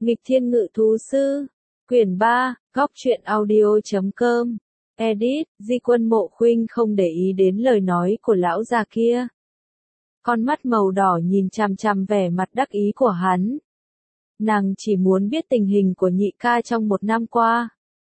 Nghịch Thiên Ngự Thú Sư, quyển 3, góc truyện audio.com, edit, Di Quân Mộ Khuynh không để ý đến lời nói của lão già kia. Con mắt màu đỏ nhìn chằm chằm vẻ mặt đắc ý của hắn. Nàng chỉ muốn biết tình hình của nhị ca trong một năm qua.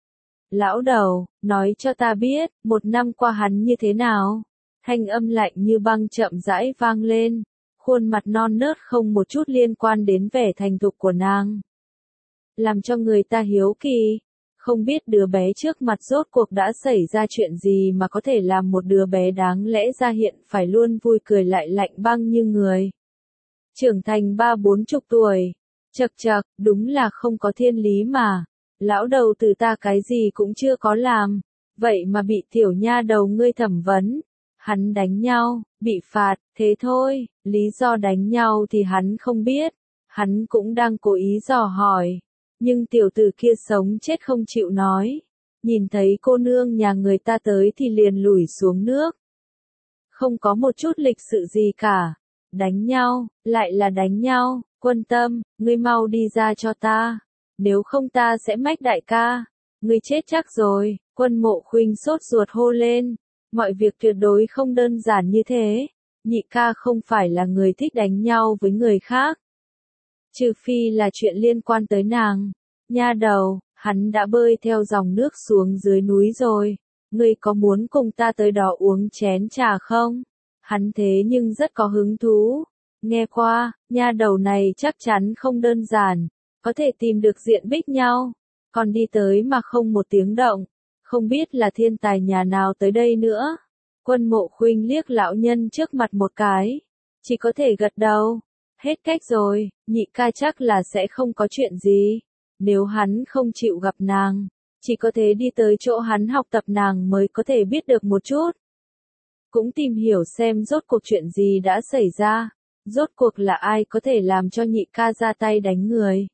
Lão đầu, nói cho ta biết, một năm qua hắn như thế nào? Thanh âm lạnh như băng chậm rãi vang lên, khuôn mặt non nớt không một chút liên quan đến vẻ thành thục của nàng. Làm cho người ta hiếu kỳ, không biết đứa bé trước mặt rốt cuộc đã xảy ra chuyện gì mà có thể làm một đứa bé đáng lẽ ra hiện phải luôn vui cười lại lạnh băng như người. Trưởng thành 30-40 tuổi, chậc chậc, đúng là không có thiên lý mà. Lão đầu từ ta cái gì cũng chưa có làm, vậy mà bị tiểu nha đầu ngươi thẩm vấn. Hắn đánh nhau, bị phạt, thế thôi, lý do đánh nhau thì hắn không biết, hắn cũng đang cố ý dò hỏi, nhưng tiểu tử kia sống chết không chịu nói, nhìn thấy cô nương nhà người ta tới thì liền lủi xuống nước. Không có một chút lịch sự gì cả, đánh nhau, lại là đánh nhau, Quân Tâm, ngươi mau đi ra cho ta, nếu không ta sẽ mách đại ca, ngươi chết chắc rồi, Quân Mộ Khuynh sốt ruột hô lên. Mọi việc tuyệt đối không đơn giản như thế, nhị ca không phải là người thích đánh nhau với người khác. Trừ phi là chuyện liên quan tới nàng. Nha đầu, hắn đã bơi theo dòng nước xuống dưới núi rồi, ngươi có muốn cùng ta tới đó uống chén trà không? Hắn thế nhưng rất có hứng thú. Nghe qua, nha đầu này chắc chắn không đơn giản, có thể tìm được diện bích nhau, còn đi tới mà không một tiếng động. Không biết là thiên tài nhà nào tới đây nữa. Quân Mộ Khuynh liếc lão nhân trước mặt một cái, chỉ có thể gật đầu. Hết cách rồi, nhị ca chắc là sẽ không có chuyện gì. Nếu hắn không chịu gặp nàng, chỉ có thể đi tới chỗ hắn học tập nàng mới có thể biết được một chút. Cũng tìm hiểu xem rốt cuộc chuyện gì đã xảy ra, rốt cuộc là ai có thể làm cho nhị ca ra tay đánh người.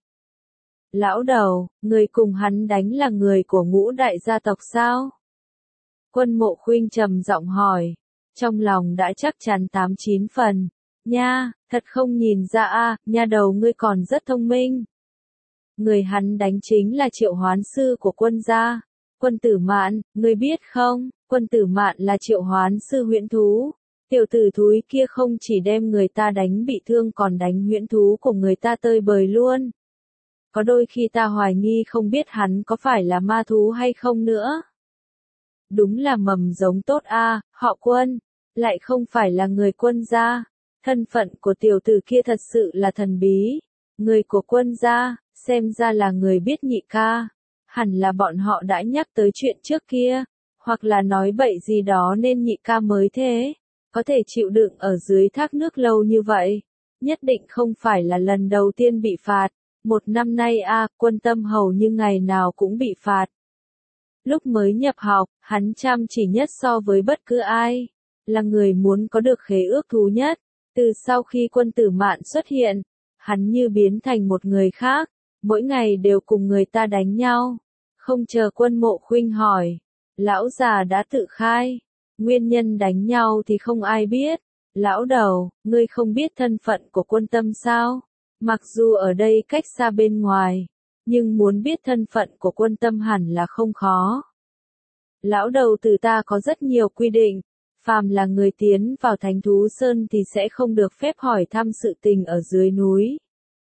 Lão đầu, người cùng hắn đánh là người của Ngũ đại gia tộc sao? Quân Mộ Khuynh trầm giọng hỏi, trong lòng đã chắc chắn 8-9 phần. Nha, thật không nhìn ra a, nha đầu ngươi còn rất thông minh. Người hắn đánh chính là triệu hoán sư của quân gia. Quân Tử Mạn, ngươi biết không, Quân Tử Mạn là triệu hoán sư huyễn thú. Tiểu tử thúi kia không chỉ đem người ta đánh bị thương còn đánh huyễn thú của người ta tơi bời luôn. Có đôi khi ta hoài nghi không biết hắn có phải là ma thú hay không nữa. Đúng là mầm giống tốt a, họ Quân, lại không phải là người quân gia. Thân phận của tiểu tử kia thật sự là thần bí. Người của quân gia, xem ra là người biết nhị ca. Hẳn là bọn họ đã nhắc tới chuyện trước kia, hoặc là nói bậy gì đó nên nhị ca mới thế. Có thể chịu đựng ở dưới thác nước lâu như vậy. Nhất định không phải là lần đầu tiên bị phạt. Một năm nay Quân Tâm hầu như ngày nào cũng bị phạt. Lúc mới nhập học, hắn chăm chỉ nhất so với bất cứ ai. Là người muốn có được khế ước thú nhất. Từ sau khi Quân Tử Mạn xuất hiện, hắn như biến thành một người khác. Mỗi ngày đều cùng người ta đánh nhau. Không chờ Quân Mộ Khuynh hỏi. Lão già đã tự khai. Nguyên nhân đánh nhau thì không ai biết. Lão đầu, ngươi không biết thân phận của Quân Tâm sao? Mặc dù ở đây cách xa bên ngoài, nhưng muốn biết thân phận của Quân Tâm hẳn là không khó. Lão đầu từ ta có rất nhiều quy định, phàm là người tiến vào Thánh Thú Sơn thì sẽ không được phép hỏi thăm sự tình ở dưới núi.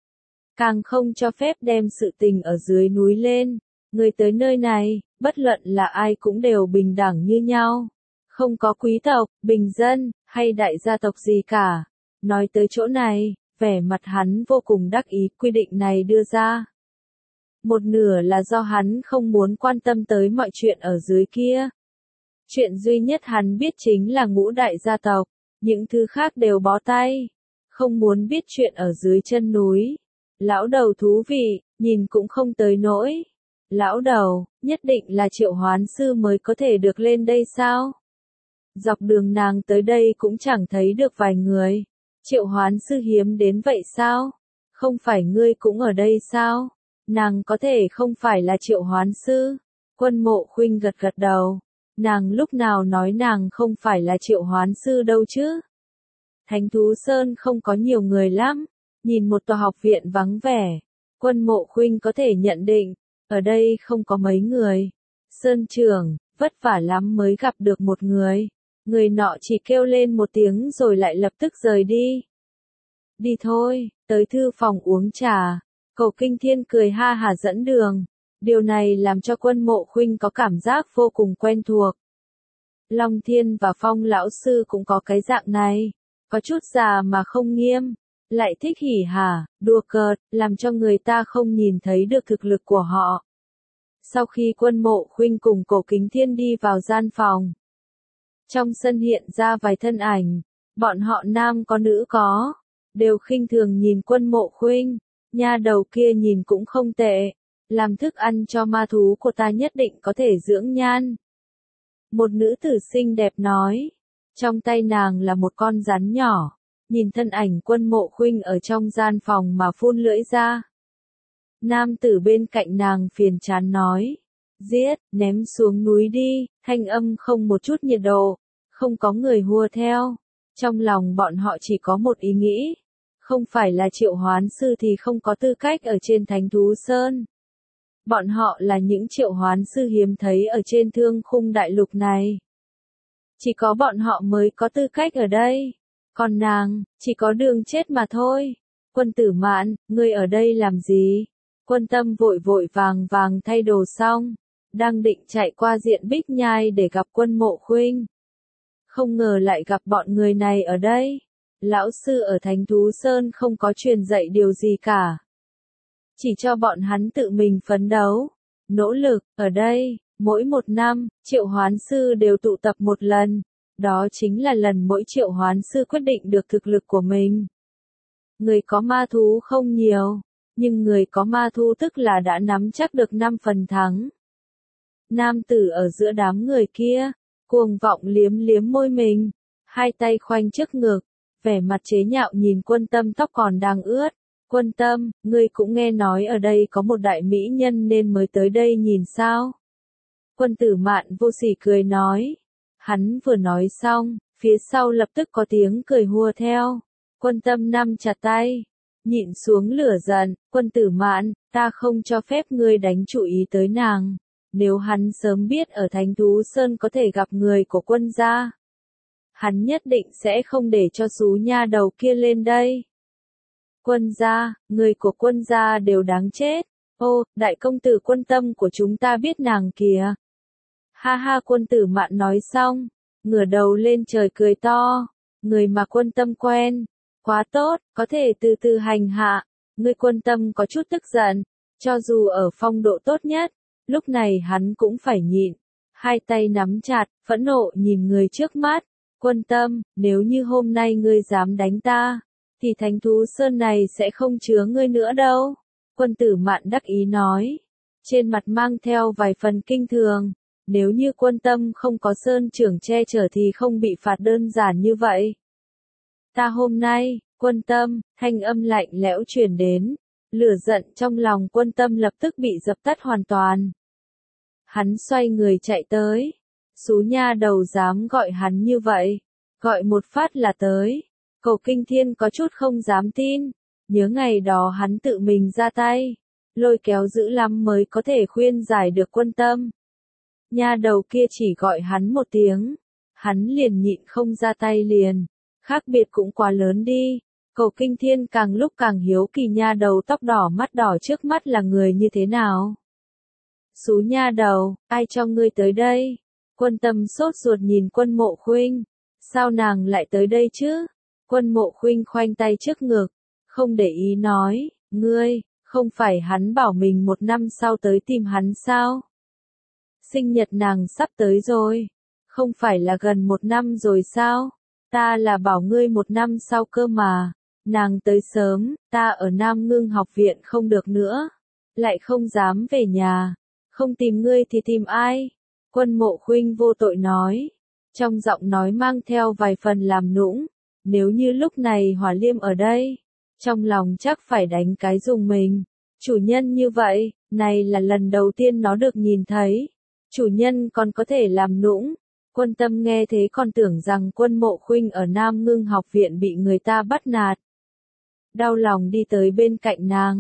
Càng không cho phép đem sự tình ở dưới núi lên, người tới nơi này, bất luận là ai cũng đều bình đẳng như nhau. Không có quý tộc, bình dân, hay đại gia tộc gì cả. Nói tới chỗ này, vẻ mặt hắn vô cùng đắc ý quy định này đưa ra. Một nửa là do hắn không muốn quan tâm tới mọi chuyện ở dưới kia. Chuyện duy nhất hắn biết chính là Ngũ đại gia tộc, những thứ khác đều bó tay. Không muốn biết chuyện ở dưới chân núi. Lão đầu thú vị, nhìn cũng không tới nỗi. Lão đầu, nhất định là triệu hoán sư mới có thể được lên đây sao? Dọc đường nàng tới đây cũng chẳng thấy được vài người. Triệu hoán sư hiếm đến vậy sao? Không phải ngươi cũng ở đây sao? Nàng có thể không phải là triệu hoán sư. Quân Mộ Khuynh gật gật đầu. Nàng lúc nào nói nàng không phải là triệu hoán sư đâu chứ? Thánh Thú Sơn không có nhiều người lắm. Nhìn một tòa học viện vắng vẻ. Quân Mộ Khuynh có thể nhận định, ở đây không có mấy người. Sơn trưởng, vất vả lắm mới gặp được một người. Người nọ chỉ kêu lên một tiếng rồi lại lập tức rời đi. Đi thôi, tới thư phòng uống trà. Cổ Kinh Thiên cười ha hả dẫn đường. Điều này làm cho Quân Mộ Khuynh có cảm giác vô cùng quen thuộc. Long Thiên và Phong lão sư cũng có cái dạng này. Có chút già mà không nghiêm. Lại thích hỉ hả, đùa cợt, làm cho người ta không nhìn thấy được thực lực của họ. Sau khi Quân Mộ Khuynh cùng Cổ Kính Thiên đi vào gian phòng, trong sân hiện ra vài thân ảnh, bọn họ nam có nữ có, đều khinh thường nhìn Quân Mộ Khuynh, nha đầu kia nhìn cũng không tệ, làm thức ăn cho ma thú của ta nhất định có thể dưỡng nhan. Một nữ tử xinh đẹp nói, trong tay nàng là một con rắn nhỏ, nhìn thân ảnh Quân Mộ Khuynh ở trong gian phòng mà phun lưỡi ra. Nam tử bên cạnh nàng phiền chán nói, giết, ném xuống núi đi, thanh âm không một chút nhiệt độ, không có người hùa theo. Trong lòng bọn họ chỉ có một ý nghĩ, không phải là triệu hoán sư thì không có tư cách ở trên Thánh Thú Sơn. Bọn họ là những triệu hoán sư hiếm thấy ở trên Thương Khung đại lục này. Chỉ có bọn họ mới có tư cách ở đây. Còn nàng, chỉ có đường chết mà thôi. Quân Tử Mạn, ngươi ở đây làm gì? Quân Tâm vội vội vàng vàng thay đồ xong, đang định chạy qua diện Bích Nhai để gặp Quân Mộ Khuynh. Không ngờ lại gặp bọn người này ở đây. Lão sư ở Thánh Thú Sơn không có truyền dạy điều gì cả. Chỉ cho bọn hắn tự mình phấn đấu, nỗ lực, ở đây, mỗi một năm, triệu hoán sư đều tụ tập một lần. Đó chính là lần mỗi triệu hoán sư quyết định được thực lực của mình. Người có ma thú không nhiều, nhưng người có ma thú tức là đã nắm chắc được 5 phần thắng. Nam tử ở giữa đám người kia, cuồng vọng liếm liếm môi mình, hai tay khoanh trước ngực, vẻ mặt chế nhạo nhìn Quân Tâm tóc còn đang ướt. Quân Tâm, ngươi cũng nghe nói ở đây có một đại mỹ nhân nên mới tới đây nhìn sao? Quân Tử Mạn vô sỉ cười nói. Hắn vừa nói xong, phía sau lập tức có tiếng cười hùa theo. Quân Tâm nắm chặt tay, nhịn xuống lửa giận. Quân Tử Mạn, ta không cho phép ngươi đánh chú ý tới nàng. Nếu hắn sớm biết ở Thánh Thú Sơn có thể gặp người của quân gia, hắn nhất định sẽ không để cho xú nha đầu kia lên đây. Quân gia, người của quân gia đều đáng chết. Ô, đại công tử Quân Tâm của chúng ta biết nàng kìa. Ha ha, Quân Tử Mạn nói xong, ngửa đầu lên trời cười to. Người mà Quân Tâm quen, quá tốt, có thể từ từ hành hạ. Người Quân Tâm có chút tức giận, cho dù ở phong độ tốt nhất, lúc này hắn cũng phải nhịn. Hai tay nắm chặt, phẫn nộ nhìn người trước mắt. Quân Tâm, nếu như hôm nay ngươi dám đánh ta, thì Thánh Thú Sơn này sẽ không chứa ngươi nữa đâu. Quân Tử Mạn đắc ý nói, trên mặt mang theo vài phần kinh thường. Nếu như Quân Tâm không có Sơn trưởng che chở thì không bị phạt đơn giản như vậy. Ta hôm nay, Quân Tâm, thanh âm lạnh lẽo truyền đến. Lửa giận trong lòng Quân Tâm lập tức bị dập tắt hoàn toàn. Hắn xoay người chạy tới. Xú nha đầu dám gọi hắn như vậy. Gọi một phát là tới. Cổ Kinh Thiên có chút không dám tin. Nhớ ngày đó hắn tự mình ra tay. Lôi kéo dữ lắm mới có thể khuyên giải được Quân Tâm. Nha đầu kia chỉ gọi hắn một tiếng. Hắn liền nhịn không ra tay liền. Khác biệt cũng quá lớn đi. Cổ Kinh Thiên càng lúc càng hiếu kỳ nha đầu tóc đỏ mắt đỏ trước mắt là người như thế nào. Xú nha đầu, ai cho ngươi tới đây? Quân Tâm sốt ruột nhìn Quân Mộ Khuynh. Sao nàng lại tới đây chứ? Quân Mộ Khuynh khoanh tay trước ngực, không để ý nói, ngươi, không phải hắn bảo mình 1 năm sau tới tìm hắn sao? Sinh nhật nàng sắp tới rồi, không phải là gần 1 năm rồi sao? Ta là bảo ngươi 1 năm sau cơ mà. Nàng tới sớm, ta ở Nam Ngưng học viện không được nữa, lại không dám về nhà, không tìm ngươi thì tìm ai? Quân Mộ Khuynh vô tội nói, trong giọng nói mang theo vài phần làm nũng. Nếu như lúc này Hỏa Liêm ở đây, trong lòng chắc phải đánh cái rùng mình. Chủ nhân như vậy, này là lần đầu tiên nó được nhìn thấy. Chủ nhân còn có thể làm nũng. Quân Tâm nghe thế còn tưởng rằng Quân Mộ Khuynh ở Nam Ngưng học viện bị người ta bắt nạt. Đau lòng đi tới bên cạnh nàng,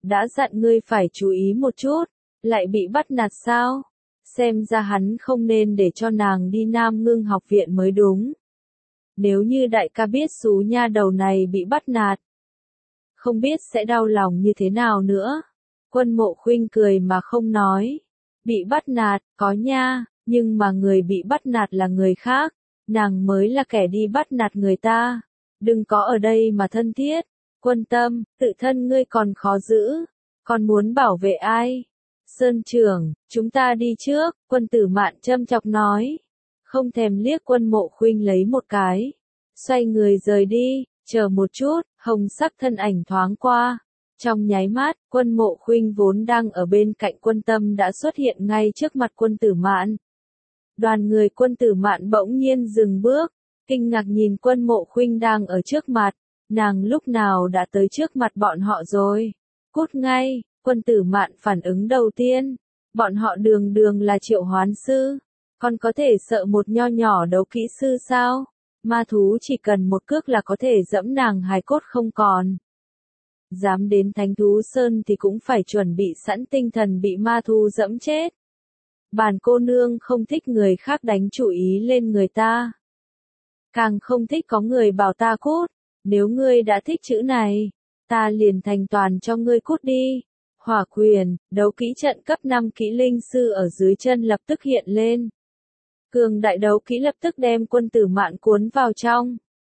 Đã dặn ngươi phải chú ý một chút, lại bị bắt nạt sao? Xem ra hắn không nên để cho nàng đi Nam Ngưng học viện mới đúng. Nếu như đại ca biết xú nha đầu này bị bắt nạt, không biết sẽ đau lòng như thế nào nữa. Quân Mộ Khuynh cười mà không nói. Bị bắt nạt, có nha, nhưng mà người bị bắt nạt là người khác, nàng mới là kẻ đi bắt nạt người ta. Đừng có ở đây mà thân thiết. Quân Tâm, tự thân ngươi còn khó giữ, còn muốn bảo vệ ai? Sơn trưởng, chúng ta đi trước, Quân Tử Mạn châm chọc nói. Không thèm liếc Quân Mộ Khuynh lấy một cái. Xoay người rời đi, chờ một chút, hồng sắc thân ảnh thoáng qua. Trong nháy mắt, Quân Mộ Khuynh vốn đang ở bên cạnh Quân Tâm đã xuất hiện ngay trước mặt Quân Tử Mạn. Đoàn người Quân Tử Mạn bỗng nhiên dừng bước, kinh ngạc nhìn Quân Mộ Khuynh đang ở trước mặt. Nàng lúc nào đã tới trước mặt bọn họ rồi? Cút ngay, Quân Tử Mạn phản ứng đầu tiên. Bọn họ đường đường là triệu hoán sư. Còn có thể sợ một nho nhỏ đấu kỹ sư sao? Ma thú chỉ cần một cước là có thể dẫm nàng hài cốt không còn. Dám đến Thánh Thú Sơn thì cũng phải chuẩn bị sẵn tinh thần bị ma thú dẫm chết. Bản cô nương không thích người khác đánh chủ ý lên người ta. Càng không thích có người bảo ta cút. Nếu ngươi đã thích chữ này, ta liền thành toàn cho ngươi cút đi. Hỏa quyền, đấu kỹ trận cấp 5 kỹ linh sư ở dưới chân lập tức hiện lên. Cường đại đấu kỹ lập tức đem Quân Tử Mạn cuốn vào trong.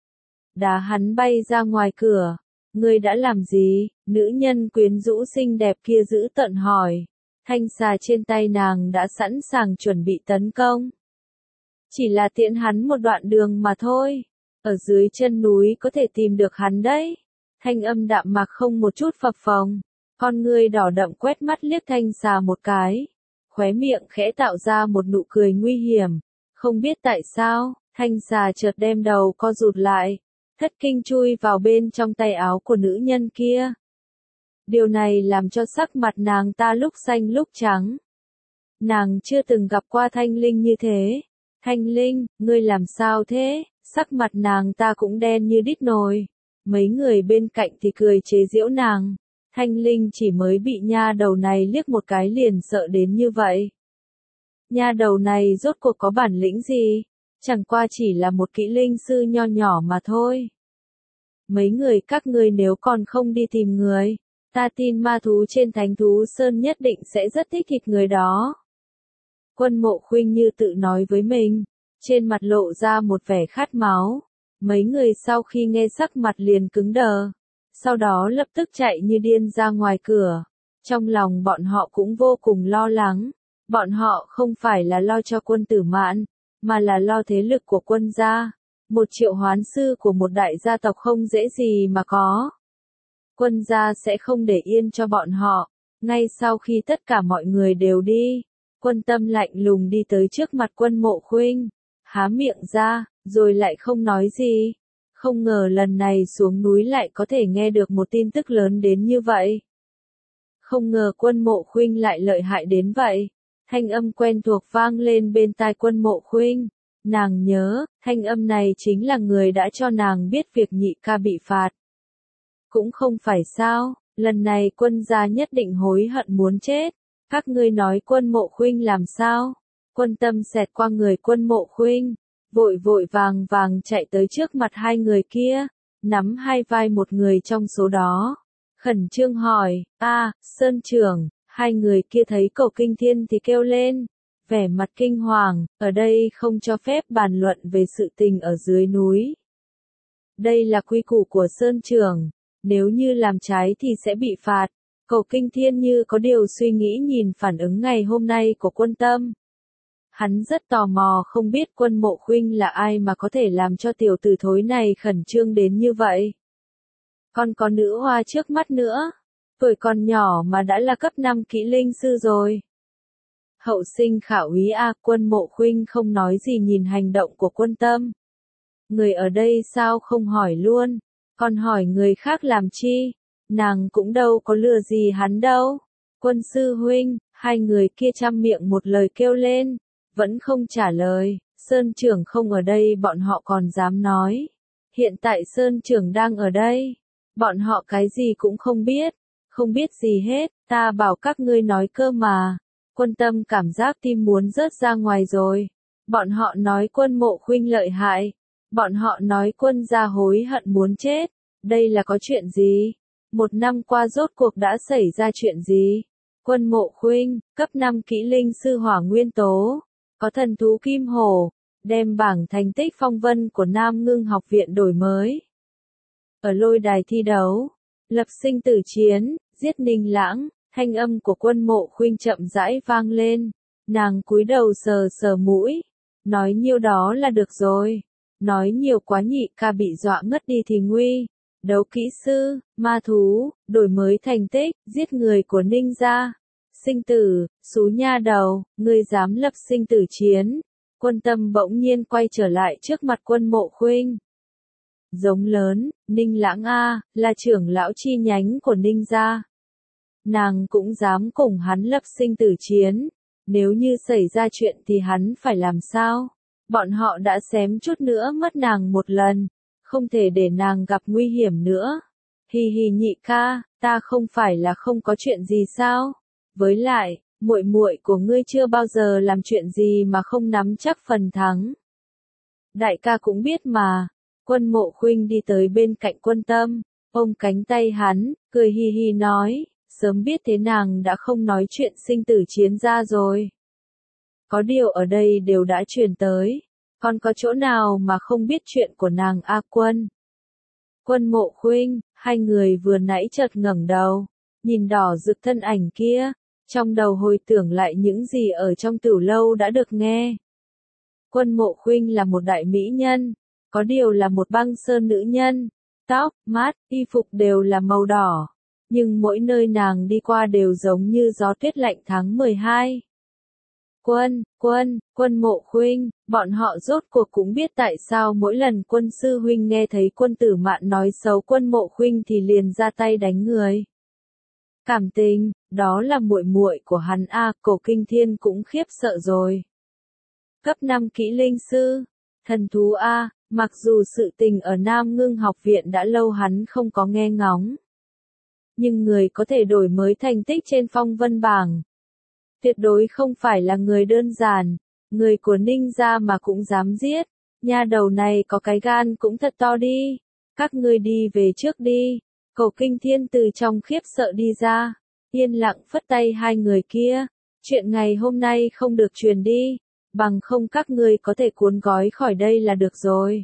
Đá hắn bay ra ngoài cửa. Ngươi đã làm gì? Nữ nhân quyến rũ xinh đẹp kia giữ tợn hỏi. Thanh xà trên tay nàng đã sẵn sàng chuẩn bị tấn công. Chỉ là tiễn hắn một đoạn đường mà thôi. Ở dưới chân núi có thể tìm được hắn đấy. Thanh âm đạm mạc không một chút phập phồng. Con ngươi đỏ đậm quét mắt liếc thanh xà một cái. Khóe miệng khẽ tạo ra một nụ cười nguy hiểm. Không biết tại sao, thanh xà chợt đem đầu co rụt lại. Thất kinh chui vào bên trong tay áo của nữ nhân kia. Điều này làm cho sắc mặt nàng ta lúc xanh lúc trắng. Nàng chưa từng gặp qua Thanh Linh như thế. Thanh Linh, ngươi làm sao thế? Sắc mặt nàng ta cũng đen như đít nồi. Mấy người bên cạnh thì cười chế giễu nàng. Thanh Linh chỉ mới bị nha đầu này liếc một cái liền sợ đến như vậy. Nha đầu này rốt cuộc có bản lĩnh gì? Chẳng qua chỉ là một kỹ linh sư nho nhỏ mà thôi. Mấy người các ngươi nếu còn không đi tìm người, ta tin ma thú trên Thánh Thú Sơn nhất định sẽ rất thích thịt người đó. Quân Mộ Khuynh như tự nói với mình, trên mặt lộ ra một vẻ khát máu. Mấy người sau khi nghe sắc mặt liền cứng đờ, sau đó lập tức chạy như điên ra ngoài cửa. Trong lòng bọn họ cũng vô cùng lo lắng. Bọn họ không phải là lo cho Quân Tử Mạn, mà là lo thế lực của quân gia. Một triệu hoán sư của một đại gia tộc không dễ gì mà có. Quân gia sẽ không để yên cho bọn họ. Ngay sau khi tất cả mọi người đều đi, Quân Tâm lạnh lùng đi tới trước mặt Quân Mộ Khuynh, há miệng ra, rồi lại không nói gì. Không ngờ lần này xuống núi lại có thể nghe được một tin tức lớn đến như vậy. Không ngờ Quân Mộ Khuynh lại lợi hại đến vậy. Thanh âm quen thuộc vang lên bên tai Quân Mộ Khuynh. Nàng nhớ, thanh âm này chính là người đã cho nàng biết việc nhị ca bị phạt. Cũng không phải sao, lần này quân gia nhất định hối hận muốn chết. Các ngươi nói Quân Mộ Khuynh làm sao? Quân Tâm xẹt qua người Quân Mộ Khuynh, vội vội vàng vàng chạy tới trước mặt hai người kia, nắm hai vai một người trong số đó. Khẩn trương hỏi, Sơn trưởng, hai người kia thấy Cầu Kinh Thiên thì kêu lên. Vẻ mặt kinh hoàng, ở đây không cho phép bàn luận về sự tình ở dưới núi. Đây là quy củ của Sơn trưởng, nếu như làm trái thì sẽ bị phạt. Cầu Kinh Thiên như có điều suy nghĩ nhìn phản ứng ngày hôm nay của Quân Tâm. Hắn rất tò mò không biết Quân Mộ Khuynh là ai mà có thể làm cho tiểu tử thối này khẩn trương đến như vậy. Còn có nữ hoa trước mắt nữa, tuổi còn nhỏ mà đã là cấp 5 kỹ linh sư rồi. Hậu sinh khảo úy Quân Mộ Khuynh không nói gì nhìn hành động của Quân Tâm. Người ở đây sao không hỏi luôn, còn hỏi người khác làm chi, nàng cũng đâu có lừa gì hắn đâu. Quân sư huynh, hai người kia chăm miệng một lời kêu lên, vẫn không trả lời. Sơn trưởng không ở đây bọn họ còn dám nói. Hiện tại Sơn trưởng đang ở đây, bọn họ cái gì cũng không biết, Không biết gì hết, ta bảo các ngươi nói cơ mà. Quân Tâm cảm giác tim muốn rớt ra ngoài rồi. Bọn họ nói Quân Mộ Khuynh lợi hại. Bọn họ nói Quân gia hối hận muốn chết. Đây là có chuyện gì? 1 năm qua rốt cuộc đã xảy ra chuyện gì? Quân Mộ Khuynh, cấp 5 kỹ linh sư hỏa nguyên tố, có thần thú kim hổ, đem bảng thành tích phong vân của Nam Ngưng học viện đổi mới. Ở lôi đài thi đấu, lập sinh tử chiến, giết Ninh Lãng, thanh âm của Quân Mộ Khuynh chậm rãi vang lên. Nàng cúi đầu sờ sờ mũi, nói nhiêu đó là được rồi. Nói nhiều quá nhị ca bị dọa ngất đi thì nguy. Đấu kỹ sư, ma thú, đổi mới thành tích, giết người của Ninh gia. Sinh tử, xú nha đầu, ngươi dám lập sinh tử chiến. Quân Tâm bỗng nhiên quay trở lại trước mặt Quân Mộ Khuynh. Giống lớn, Ninh Lãng A, là trưởng lão chi nhánh của Ninh gia. Nàng cũng dám cùng hắn lập sinh tử chiến. Nếu như xảy ra chuyện thì hắn phải làm sao? Bọn họ đã xém chút nữa mất nàng một lần. Không thể để nàng gặp nguy hiểm nữa. Hì hì nhị ca, ta không phải là không có chuyện gì sao? Với lại, muội muội của ngươi chưa bao giờ làm chuyện gì mà không nắm chắc phần thắng. Đại ca cũng biết mà. Quân Mộ Khuynh đi tới bên cạnh Quân Tâm, ôm cánh tay hắn, cười hì hì nói, sớm biết thế nàng đã không nói chuyện sinh tử chiến ra rồi. Có điều ở đây đều đã truyền tới. Còn có chỗ nào mà không biết chuyện của nàng A Quân? Quân Mộ Khuynh, hai người vừa nãy chợt ngẩng đầu, nhìn đỏ rực thân ảnh kia, trong đầu hồi tưởng lại những gì ở trong Tửu Lâu đã được nghe. Quân Mộ Khuynh là một đại mỹ nhân, có điều là một băng sơn nữ nhân, tóc, mắt, y phục đều là màu đỏ, nhưng mỗi nơi nàng đi qua đều giống như gió tuyết lạnh tháng 12. Quân Mộ Khuynh, bọn họ rốt cuộc cũng biết tại sao mỗi lần Quân sư huynh nghe thấy Quân Tử Mạn nói xấu Quân Mộ Khuynh thì liền ra tay đánh người. Cảm tình, đó là muội muội của hắn a, Cổ Kinh Thiên cũng khiếp sợ rồi. Cấp 5 kỹ linh sư, thần thú a, mặc dù sự tình ở Nam Ngưng học viện đã lâu hắn không có nghe ngóng. Nhưng người có thể đổi mới thành tích trên phong vân bảng. Tuyệt đối không phải là người đơn giản, người của Ninh gia mà cũng dám giết, nha đầu này có cái gan cũng thật to đi, các ngươi đi về trước đi. Cổ Kinh Thiên từ trong khiếp sợ đi ra, yên lặng phất tay hai người kia, chuyện ngày hôm nay không được truyền đi, bằng không các ngươi có thể cuốn gói khỏi đây là được rồi.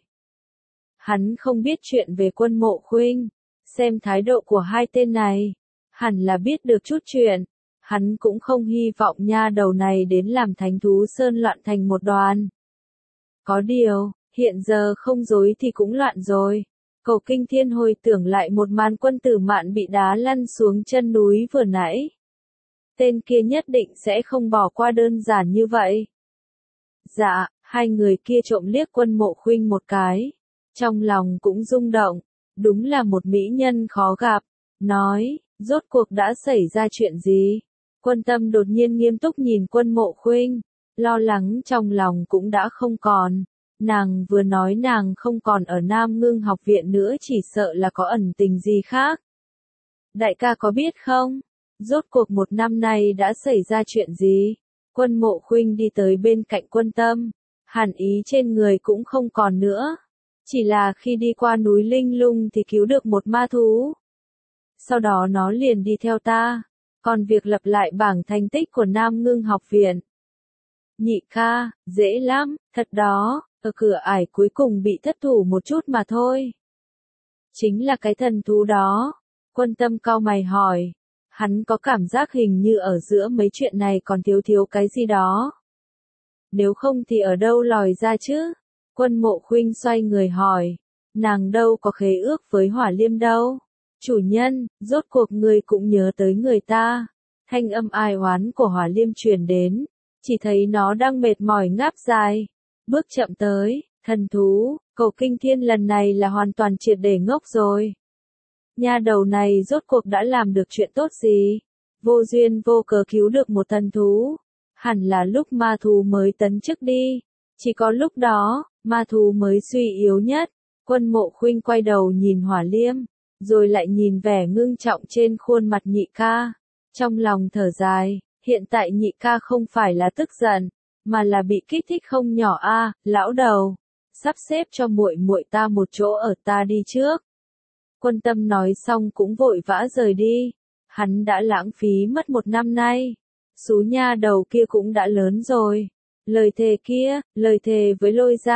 Hắn không biết chuyện về Quân Mộ Khuynh, xem thái độ của hai tên này, hẳn là biết được chút chuyện. Hắn cũng không hy vọng nha đầu này đến làm Thánh Thú Sơn loạn thành một đoàn. Có điều, hiện giờ không rối thì cũng loạn rồi. Cổ Kinh Thiên hồi tưởng lại một màn Quân Tử Mạn bị đá lăn xuống chân núi vừa nãy. Tên kia nhất định sẽ không bỏ qua đơn giản như vậy. Dạ, hai người kia trộm liếc Quân Mộ Khuynh một cái. Trong lòng cũng rung động, đúng là một mỹ nhân khó gặp. Nói, rốt cuộc đã xảy ra chuyện gì? Quân Tâm đột nhiên nghiêm túc nhìn Quân Mộ Khuynh, lo lắng trong lòng cũng đã không còn. Nàng vừa nói nàng không còn ở Nam Ngưng học viện nữa chỉ sợ là có ẩn tình gì khác. Đại ca có biết không? Rốt cuộc 1 năm nay đã xảy ra chuyện gì? Quân Mộ Khuynh đi tới bên cạnh Quân Tâm, hàn ý trên người cũng không còn nữa. Chỉ là khi đi qua núi Linh Lung thì cứu được một ma thú. Sau đó nó liền đi theo ta. Còn việc lập lại bảng thành tích của Nam Ngưng học viện. Nhị ca, dễ lắm, thật đó, ở cửa ải cuối cùng bị thất thủ một chút mà thôi. Chính là cái thần thú đó. Quân Tâm cau mày hỏi. Hắn có cảm giác hình như ở giữa mấy chuyện này còn thiếu cái gì đó. Nếu không thì ở đâu lòi ra chứ? Quân Mộ Khuynh xoay người hỏi. Nàng đâu có khế ước với Hỏa Liêm đâu. Chủ nhân, rốt cuộc người cũng nhớ tới người ta. Thanh âm ai oán của Hỏa Liêm truyền đến. Chỉ thấy nó đang mệt mỏi ngáp dài. Bước chậm tới, thần thú, Cổ Kinh Thiên lần này là hoàn toàn triệt để ngốc rồi. Nha đầu này rốt cuộc đã làm được chuyện tốt gì? Vô duyên vô cớ cứu được một thần thú. Hẳn là lúc ma thú mới tấn chức đi. Chỉ có lúc đó, ma thú mới suy yếu nhất. Quân Mộ Khuynh quay đầu nhìn Hỏa Liêm. rồi lại nhìn vẻ ngưng trọng trên khuôn mặt nhị ca. Trong lòng thở dài, hiện tại nhị ca không phải là tức giận, mà là bị kích thích không nhỏ a, lão đầu. Sắp xếp cho muội muội ta một chỗ ở ta đi trước. Quân Tâm nói xong cũng vội vã rời đi. Hắn đã lãng phí mất 1 năm nay. Xú nha đầu kia cũng đã lớn rồi. Lời thề kia, lời thề với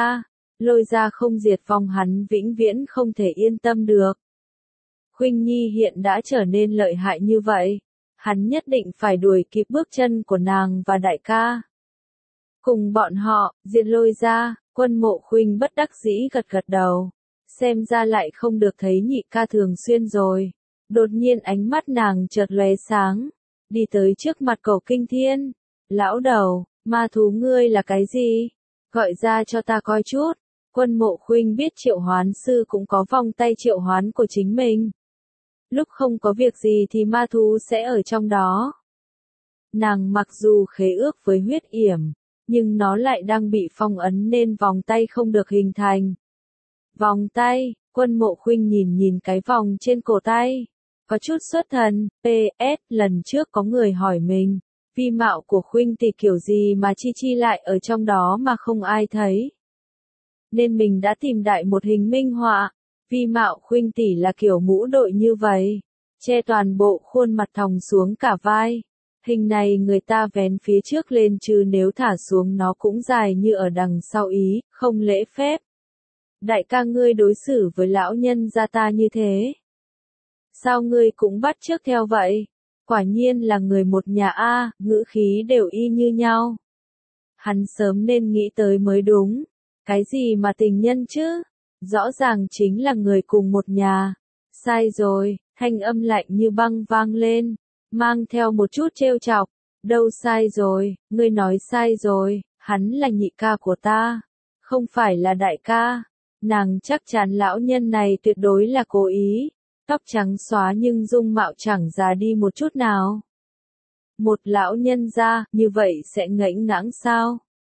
Lôi Gia không diệt vong hắn vĩnh viễn không thể yên tâm được. Khuynh Nhi hiện đã trở nên lợi hại như vậy. Hắn nhất định phải đuổi kịp bước chân của nàng và đại ca. Cùng bọn họ, diệt Lôi Gia. Quân Mộ Khuynh bất đắc dĩ gật gật đầu. Xem ra lại không được thấy nhị ca thường xuyên rồi. Đột nhiên ánh mắt nàng chợt lóe sáng. Đi tới trước mặt Cổ Kinh Thiên. Lão đầu, ma thú ngươi là cái gì? Gọi ra cho ta coi chút. Quân Mộ Khuynh biết triệu hoán sư cũng có vòng tay triệu hoán của chính mình. Lúc không có việc gì thì ma thú sẽ ở trong đó. Nàng mặc dù khế ước với huyết yểm, nhưng nó lại đang bị phong ấn nên vòng tay không được hình thành. Vòng tay, Quân Mộ Khuynh nhìn cái vòng trên cổ tay. Có chút xuất thần, PS, lần trước có người hỏi mình, vi mạo của Khuynh tỷ kiểu gì mà chi lại ở trong đó mà không ai thấy. Nên mình đã tìm đại một hình minh họa, vi mạo Khuynh tỷ là kiểu mũ đội như vậy, che toàn bộ khuôn mặt thòng xuống cả vai. Hình này người ta vén phía trước lên chứ nếu thả xuống nó cũng dài như ở đằng sau ý, không lễ phép. Đại ca ngươi đối xử với lão nhân gia ta như thế. Sao ngươi cũng bắt chước theo vậy? Quả nhiên là người một nhà a, ngữ khí đều y như nhau. Hắn sớm nên nghĩ tới mới đúng. Cái gì mà tình nhân chứ? Rõ ràng chính là người cùng một nhà. Sai rồi, thanh âm lạnh như băng vang lên, mang theo một chút trêu chọc. Đâu sai rồi, ngươi nói sai rồi, hắn là nhị ca của ta, không phải là đại ca. Nàng chắc chắn lão nhân này tuyệt đối là cố ý. Tóc trắng xóa nhưng dung mạo chẳng già đi một chút nào. Một lão nhân gia, như vậy sẽ ngẫnh ngãng sao?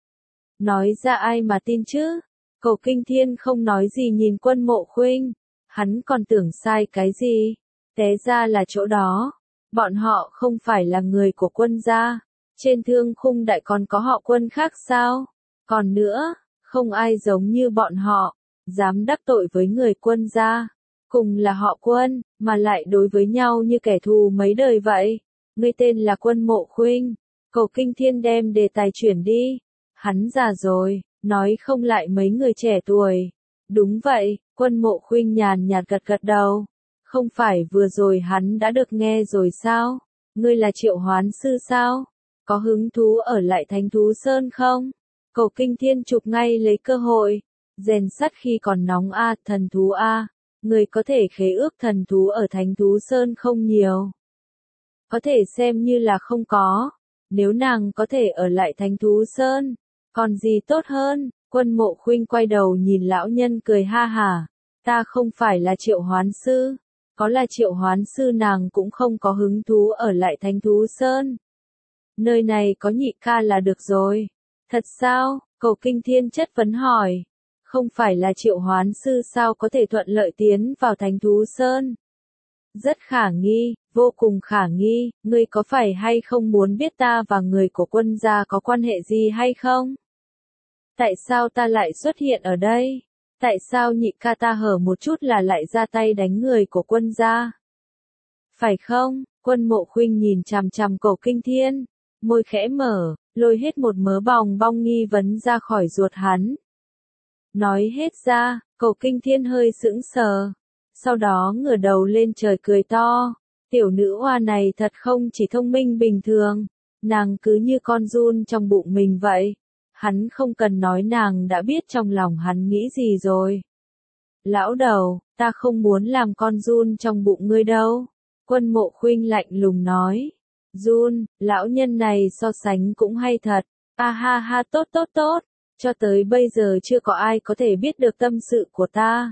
Nói ra ai mà tin chứ? Cổ Kinh Thiên không nói gì nhìn Quân Mộ Khuynh. Hắn còn tưởng sai cái gì? Té ra là chỗ đó. Bọn họ không phải là người của Quân gia. Trên Thương Khung Đại còn có họ Quân khác sao? Còn nữa, không ai giống như bọn họ, dám đắc tội với người Quân gia. Cùng là họ Quân, mà lại đối với nhau như kẻ thù mấy đời vậy. Ngươi tên là Quân Mộ Khuynh. Cổ Kinh Thiên đem đề tài chuyển đi. Hắn già rồi, nói không lại mấy người trẻ tuổi. Đúng vậy, Quân Mộ Khuynh nhàn nhạt gật gật đầu. Không phải vừa rồi hắn đã được nghe rồi sao? Ngươi là triệu hoán sư sao? Có hứng thú ở lại Thánh Thú Sơn không? Cổ Kinh Thiên chụp ngay lấy cơ hội. Rèn sắt khi còn nóng a, thần thú a. Người có thể khế ước thần thú ở Thánh Thú Sơn không nhiều. Có thể xem như là không có. Nếu nàng có thể ở lại Thánh Thú Sơn, còn gì tốt hơn? Quân Mộ Khuynh quay đầu nhìn lão nhân cười ha hả. Ta không phải là triệu hoán sư. Có là triệu hoán sư nàng cũng không có hứng thú ở lại Thánh Thú Sơn. Nơi này có nhị ca là được rồi. Thật sao? Cổ Kinh Thiên chất vấn hỏi. Không phải là triệu hoán sư sao có thể thuận lợi tiến vào Thánh Thú Sơn? Rất khả nghi, vô cùng khả nghi, ngươi có phải hay không muốn biết ta và người của Quân gia có quan hệ gì hay không? Tại sao ta lại xuất hiện ở đây? Tại sao nhị ca ta hở một chút là lại ra tay đánh người của Quân gia? Phải không? Quân Mộ Khuynh nhìn chằm chằm Cổ Kinh Thiên, môi khẽ mở, lôi hết một mớ bòng bong nghi vấn ra khỏi ruột hắn. Nói hết ra, Cổ Kinh Thiên hơi sững sờ. Sau đó ngửa đầu lên trời cười to. Tiểu nữ hoa này thật không chỉ thông minh bình thường. Nàng cứ như con giun trong bụng mình vậy. Hắn không cần nói nàng đã biết trong lòng hắn nghĩ gì rồi. Lão đầu, ta không muốn làm con giun trong bụng ngươi đâu. Quân Mộ Khuynh lạnh lùng nói. Giun, lão nhân này so sánh cũng hay thật. A ha ha, tốt tốt tốt. Cho tới bây giờ chưa có ai có thể biết được tâm sự của ta.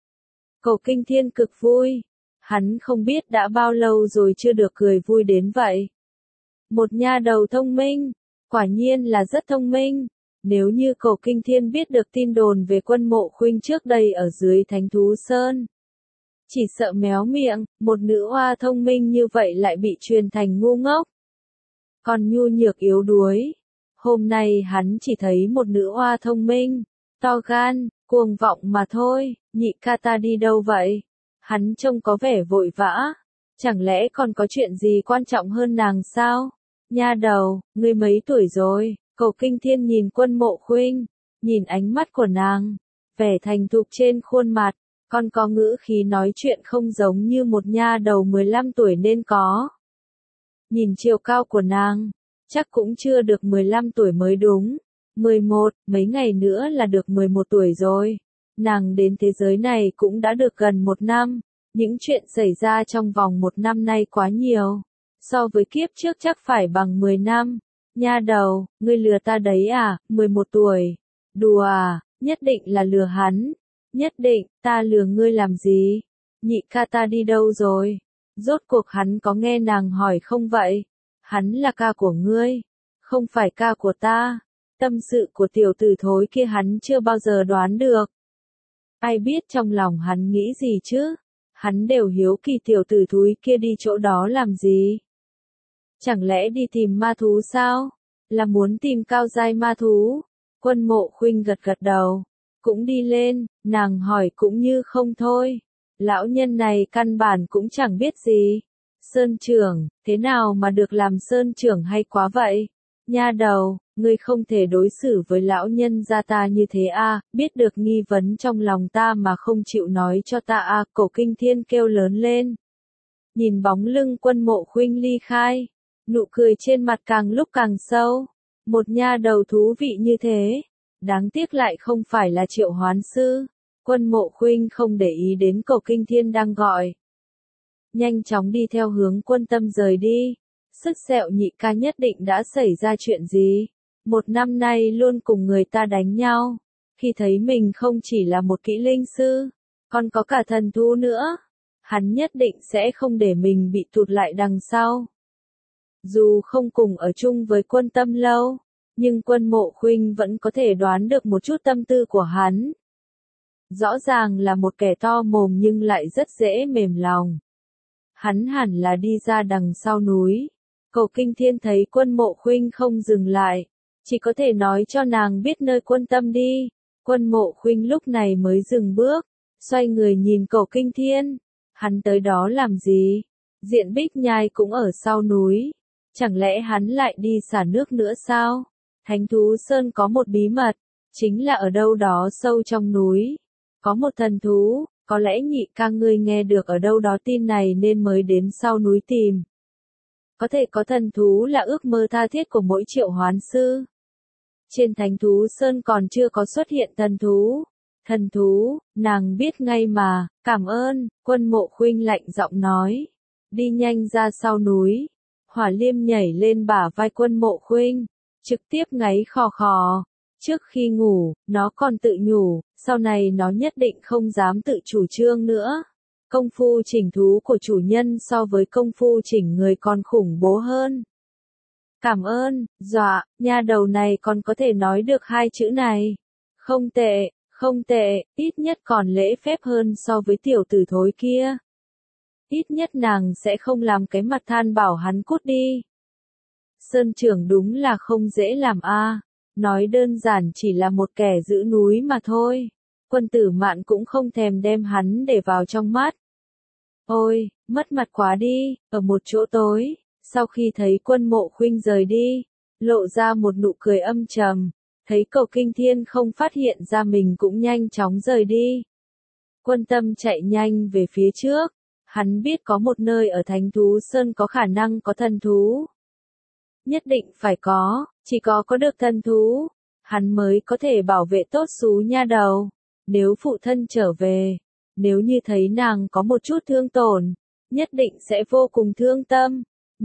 Cổ Kinh Thiên cực vui. Hắn không biết đã bao lâu rồi chưa được cười vui đến vậy. Một nha đầu thông minh. Quả nhiên là rất thông minh. Nếu như Cổ Kinh Thiên biết được tin đồn về Quân Mộ Khuynh trước đây ở dưới Thánh Thú Sơn, Chỉ sợ méo miệng, một nữ oa thông minh như vậy lại bị truyền thành ngu ngốc. Còn nhu nhược yếu đuối. Hôm nay hắn chỉ thấy một nữ oa thông minh, to gan, cuồng vọng mà thôi. Nhị ca ta đi đâu vậy? Hắn trông có vẻ vội vã. Chẳng lẽ còn có chuyện gì quan trọng hơn nàng sao? Nha đầu, ngươi mấy tuổi rồi? Cầu Kinh Thiên nhìn Quân Mộ Khuynh, nhìn ánh mắt của nàng, vẻ thành thục trên khuôn mặt, còn có ngữ khí nói chuyện không giống như một nha đầu 15 tuổi nên có. Nhìn chiều cao của nàng, chắc cũng chưa được 15 tuổi mới đúng. 11, mấy ngày nữa là được 11 tuổi rồi. Nàng đến thế giới này cũng đã được gần 1 năm. Những chuyện xảy ra trong vòng 1 năm nay quá nhiều. So với kiếp trước chắc phải bằng 10 năm. Nha đầu, ngươi lừa ta đấy à, 11 tuổi. Đùa à, nhất định là lừa hắn. Nhất định, ta lừa ngươi làm gì? Nhị ca ta đi đâu rồi? Rốt cuộc hắn có nghe nàng hỏi không vậy? Hắn là ca của ngươi, không phải ca của ta. Tâm sự của tiểu tử thối kia hắn chưa bao giờ đoán được. Ai biết trong lòng hắn nghĩ gì chứ? Hắn đều hiếu kỳ tiểu tử thúi kia đi chỗ đó làm gì? Chẳng lẽ đi tìm ma thú sao? Là muốn tìm cao giai ma thú? Quân Mộ Khuynh gật gật đầu. Cũng đi lên, nàng hỏi cũng như không thôi. Lão nhân này căn bản cũng chẳng biết gì. Sơn trưởng, thế nào mà được làm sơn trưởng hay quá vậy? Nha đầu, ngươi không thể đối xử với lão nhân gia ta như thế à, biết được nghi vấn trong lòng ta mà không chịu nói cho ta à, Cổ Kinh Thiên kêu lớn lên. Nhìn bóng lưng Quân Mộ Khuynh ly khai, nụ cười trên mặt càng lúc càng sâu. Một nha đầu thú vị như thế, đáng tiếc lại không phải là Triệu Hoán Sư. Quân Mộ Khuynh không để ý đến Cổ Kinh Thiên đang gọi. Nhanh chóng đi theo hướng Quân Tâm rời đi. Sức sẹo nhị ca nhất định đã xảy ra chuyện gì? 1 năm nay luôn cùng người ta đánh nhau. Khi thấy mình không chỉ là một kỹ linh sư, còn có cả thần thú nữa, hắn nhất định sẽ không để mình bị tụt lại đằng sau. Dù không cùng ở chung với Quân Tâm lâu, nhưng Quân Mộ Khuynh vẫn có thể đoán được một chút tâm tư của hắn. Rõ ràng là một kẻ to mồm nhưng lại rất dễ mềm lòng. Hắn hẳn là đi ra đằng sau núi. Cổ Kinh Thiên thấy Quân Mộ Khuynh không dừng lại, chỉ có thể nói cho nàng biết nơi Quân Tâm đi. Quân Mộ Khuynh lúc này mới dừng bước, xoay người nhìn Cổ Kinh Thiên. Hắn tới đó làm gì? Diện Bích Nhai cũng ở sau núi. Chẳng lẽ hắn lại đi xả nước nữa sao? Thánh Thú Sơn có một bí mật, chính là ở đâu đó sâu trong núi. Có một thần thú, có lẽ nhị ca ngươi nghe được ở đâu đó tin này nên mới đến sau núi tìm. Có thể có thần thú là ước mơ tha thiết của mỗi Triệu Hoán Sư. Trên Thánh Thú Sơn còn chưa có xuất hiện thần thú. Thần thú, nàng biết ngay mà, cảm ơn, Quân Mộ Khuynh lạnh giọng nói. Đi nhanh ra sau núi. Hỏa Liêm nhảy lên bả vai Quân Mộ Khuynh, trực tiếp ngáy khò khò. Trước khi ngủ, nó còn tự nhủ, sau này nó nhất định không dám tự chủ trương nữa. Công phu chỉnh thú của chủ nhân so với công phu chỉnh người còn khủng bố hơn. Cảm ơn, dọa, nha đầu này còn có thể nói được 2 chữ này. Không tệ, không tệ, ít nhất còn lễ phép hơn so với tiểu tử thối kia. Ít nhất nàng sẽ không làm cái mặt than bảo hắn cút đi. Sơn trưởng đúng là không dễ làm a. Nói đơn giản chỉ là một kẻ giữ núi mà thôi. Quân Tử Mạn cũng không thèm đem hắn để vào trong mắt. Ôi, mất mặt quá đi, ở một chỗ tối, sau khi thấy Quân Mộ Khuynh rời đi, lộ ra một nụ cười âm trầm, thấy Cổ Kinh Thiên không phát hiện ra mình cũng nhanh chóng rời đi. Quân Tâm chạy nhanh về phía trước, hắn biết có một nơi ở Thánh Thú Sơn có khả năng có thần thú. Nhất định phải có, chỉ có được thần thú, hắn mới có thể bảo vệ tốt xú nha đầu. Nếu phụ thân trở về, nếu như thấy nàng có một chút thương tổn, nhất định sẽ vô cùng thương tâm.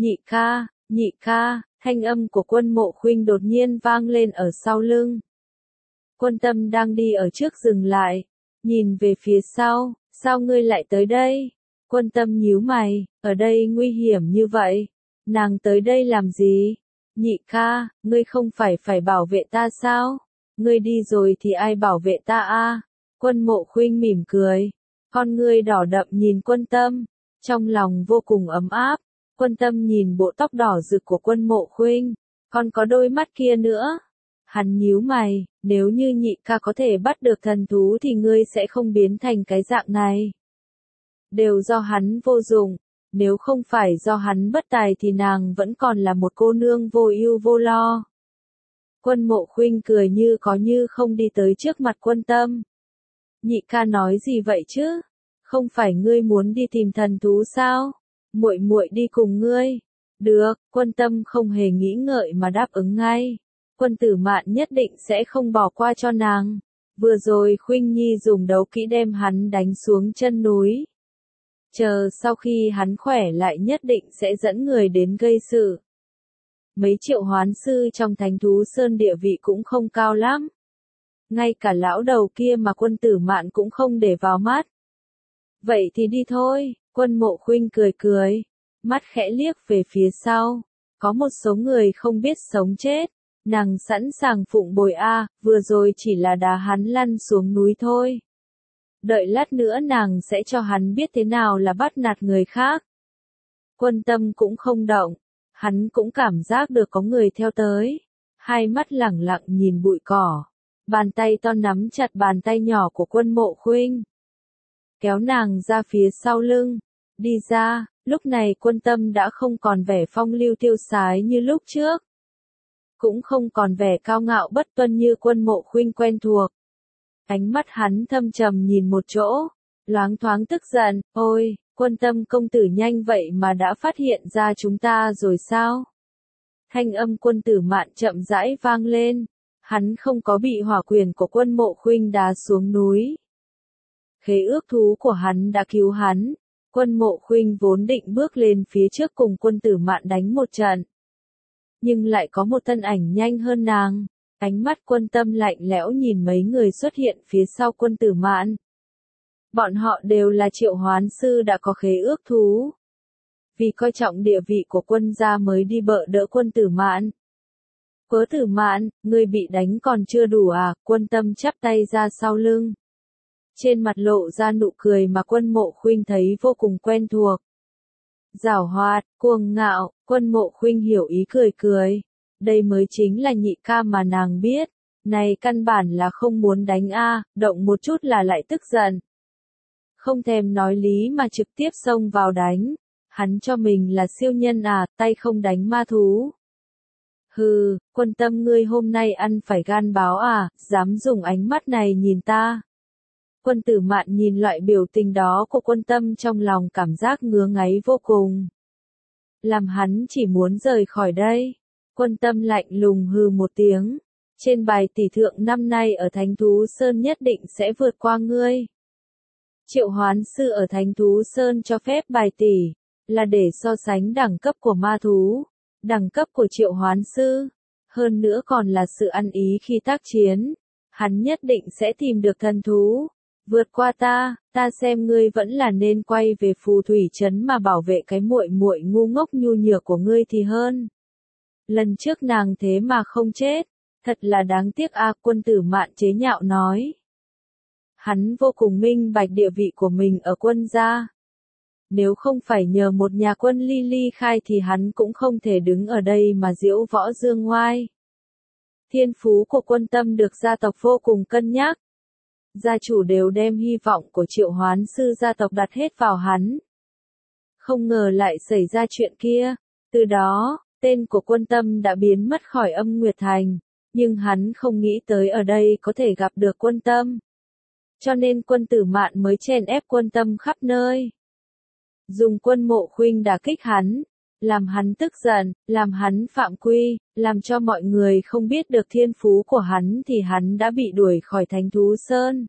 Nhị ca, thanh âm của Quân Mộ Khuynh đột nhiên vang lên ở sau lưng. Quân Tâm đang đi ở trước dừng lại, nhìn về phía sau, sao ngươi lại tới đây? Quân Tâm nhíu mày, ở đây nguy hiểm như vậy, nàng tới đây làm gì? Nhị ca, ngươi không phải bảo vệ ta sao? Ngươi đi rồi thì ai bảo vệ ta a? Quân Mộ Khuynh mỉm cười, Con ngươi đỏ đậm nhìn Quân Tâm, trong lòng vô cùng ấm áp. Quân Tâm nhìn bộ tóc đỏ rực của Quân Mộ Khuynh, còn có đôi mắt kia nữa. Hắn nhíu mày, nếu như nhị ca có thể bắt được thần thú thì ngươi sẽ không biến thành cái dạng này. Đều do hắn vô dụng, nếu không phải do hắn bất tài thì nàng vẫn còn là một cô nương vô ưu vô lo. Quân Mộ Khuynh cười như có như không đi tới trước mặt Quân Tâm. Nhị ca nói gì vậy chứ? Không phải ngươi muốn đi tìm thần thú sao? Muội muội đi cùng ngươi. Được, Quân Tâm không hề nghĩ ngợi mà đáp ứng ngay. Quân Tử Mạn nhất định sẽ không bỏ qua cho nàng. Vừa rồi Khuynh Nhi dùng đấu kỹ đem hắn đánh xuống chân núi. Chờ sau khi hắn khỏe lại nhất định sẽ dẫn người đến gây sự. Mấy triệu hoán sư trong Thánh Thú Sơn địa vị cũng không cao lắm. Ngay cả lão đầu kia mà Quân Tử Mạn cũng không để vào mắt. Vậy thì đi thôi, Quân Mộ Khuynh cười cười, mắt khẽ liếc về phía sau. Có một số người không biết sống chết, nàng sẵn sàng phụng bồi vừa rồi chỉ là đá hắn lăn xuống núi thôi. Đợi lát nữa nàng sẽ cho hắn biết thế nào là bắt nạt người khác. Quân Tâm cũng không động, hắn cũng cảm giác được có người theo tới. Hai mắt lẳng lặng nhìn bụi cỏ, bàn tay to nắm chặt bàn tay nhỏ của Quân Mộ Khuynh. Kéo nàng ra phía sau lưng, đi ra, lúc này Quân Tâm đã không còn vẻ phong lưu tiêu sái như lúc trước. Cũng không còn vẻ cao ngạo bất tuân như Quân Mộ Khuynh quen thuộc. Ánh mắt hắn thâm trầm nhìn một chỗ, loáng thoáng tức giận, ôi, Quân Tâm công tử nhanh vậy mà đã phát hiện ra chúng ta rồi sao? Thanh âm Quân Tử Mạn chậm rãi vang lên, hắn không có bị hỏa quyền của Quân Mộ Khuynh đá xuống núi. Khế ước thú của hắn đã cứu hắn, Quân Mộ Khuynh vốn định bước lên phía trước cùng Quân Tử Mạn đánh một trận. Nhưng lại có một thân ảnh nhanh hơn nàng. Ánh mắt Quân Tâm lạnh lẽo nhìn mấy người xuất hiện phía sau Quân Tử Mạn. Bọn họ đều là triệu hoán sư đã có khế ước thú. Vì coi trọng địa vị của quân gia mới đi bợ đỡ Quân Tử Mạn. Quớ Tử Mạn, ngươi bị đánh còn chưa đủ à? Quân Tâm chắp tay ra sau lưng. Trên mặt lộ ra nụ cười mà Quân Mộ Khuynh thấy vô cùng quen thuộc. Giảo hoạt, cuồng ngạo, Quân Mộ Khuynh hiểu ý cười cười. Đây mới chính là nhị ca mà nàng biết. Này căn bản là không muốn đánh động một chút là lại tức giận. Không thèm nói lý mà trực tiếp xông vào đánh. Hắn cho mình là siêu nhân tay không đánh ma thú. Hừ, Quân Tâm ngươi hôm nay ăn phải gan báo dám dùng ánh mắt này nhìn ta. Quân Tử Mạn nhìn loại biểu tình đó của Quân Tâm trong lòng cảm giác ngứa ngáy vô cùng. Làm hắn chỉ muốn rời khỏi đây. Quân Tâm lạnh lùng hừ một tiếng. Trên bài tỷ thượng năm nay ở Thánh Thú Sơn nhất định sẽ vượt qua ngươi. Triệu hoán sư ở Thánh Thú Sơn cho phép bài tỷ, là để so sánh đẳng cấp của ma thú, đẳng cấp của triệu hoán sư. Hơn nữa còn là sự ăn ý khi tác chiến. Hắn nhất định sẽ tìm được thần thú. Vượt qua ta xem ngươi vẫn là nên quay về phù thủy trấn mà bảo vệ cái muội muội ngu ngốc nhu nhược của ngươi thì hơn. Lần trước nàng thế mà không chết, thật là đáng tiếc Quân Tử Mạn chế nhạo nói. Hắn vô cùng minh bạch địa vị của mình ở quân gia. Nếu không phải nhờ một nhà quân ly khai thì hắn cũng không thể đứng ở đây mà diễu võ dương ngoai. Thiên phú của Quân Tâm được gia tộc vô cùng cân nhắc. Gia chủ đều đem hy vọng của triệu hoán sư gia tộc đặt hết vào hắn. Không ngờ lại xảy ra chuyện kia. Từ đó, tên của Quân Tâm đã biến mất khỏi Âm Nguyệt Thành. Nhưng hắn không nghĩ tới ở đây có thể gặp được Quân Tâm. Cho nên Quân Tử Mạn mới chèn ép Quân Tâm khắp nơi. Dùng Quân Mộ Khuynh đả kích hắn, làm hắn tức giận, làm hắn phạm quy, làm cho mọi người không biết được thiên phú của hắn thì hắn đã bị đuổi khỏi Thánh Thú Sơn.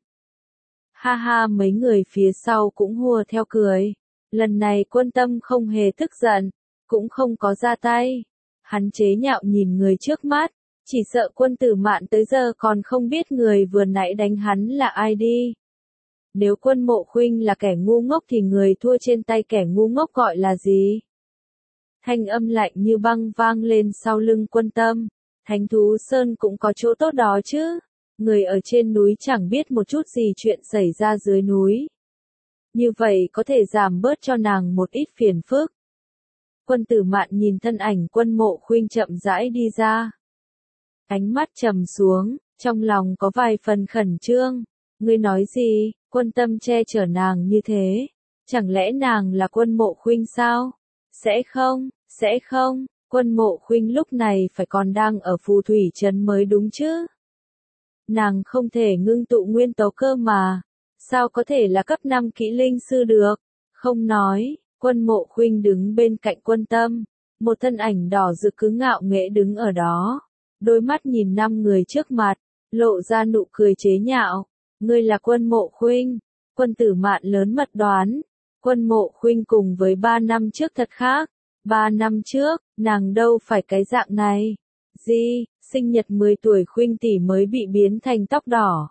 Ha ha, mấy người phía sau cũng hùa theo cười. Lần này Quân Tâm không hề tức giận, cũng không có ra tay. Hắn chế nhạo nhìn người trước mắt, chỉ sợ Quân Tử Mạn tới giờ còn không biết người vừa nãy đánh hắn là ai đi. Nếu Quân Mộ Khuynh là kẻ ngu ngốc thì người thua trên tay kẻ ngu ngốc gọi là gì? Thanh âm lạnh như băng vang lên sau lưng Quân Tâm. Thánh Thú Sơn cũng có chỗ tốt đó chứ. Người ở trên núi chẳng biết một chút gì chuyện xảy ra dưới núi. như vậy có thể giảm bớt cho nàng một ít phiền phức. Quân Tử Mạn nhìn thân ảnh Quân Mộ Khuynh chậm rãi đi ra. Ánh mắt trầm xuống, trong lòng có vài phần khẩn trương. Ngươi nói gì, Quân Tâm che chở nàng như thế? Chẳng lẽ nàng là Quân Mộ Khuynh sao? Sẽ không, Quân Mộ Khuynh lúc này phải còn đang ở Phù Thủy Trấn mới đúng chứ? Nàng không thể ngưng tụ nguyên tố cơ mà, sao có thể là cấp 5 kỹ linh sư được? Không nói, Quân Mộ Khuynh đứng bên cạnh Quân Tâm, một thân ảnh đỏ rực cứ ngạo nghễ đứng ở đó, đôi mắt nhìn 5 người trước mặt, lộ ra nụ cười chế nhạo. Ngươi là Quân Mộ Khuynh? Quân Tử Mạn lớn mật đoán. Quân Mộ Khuynh cùng với 3 năm trước thật khác. 3 năm trước, nàng đâu phải cái dạng này. Gì, sinh nhật 10 tuổi Khuynh tỷ mới bị biến thành tóc đỏ.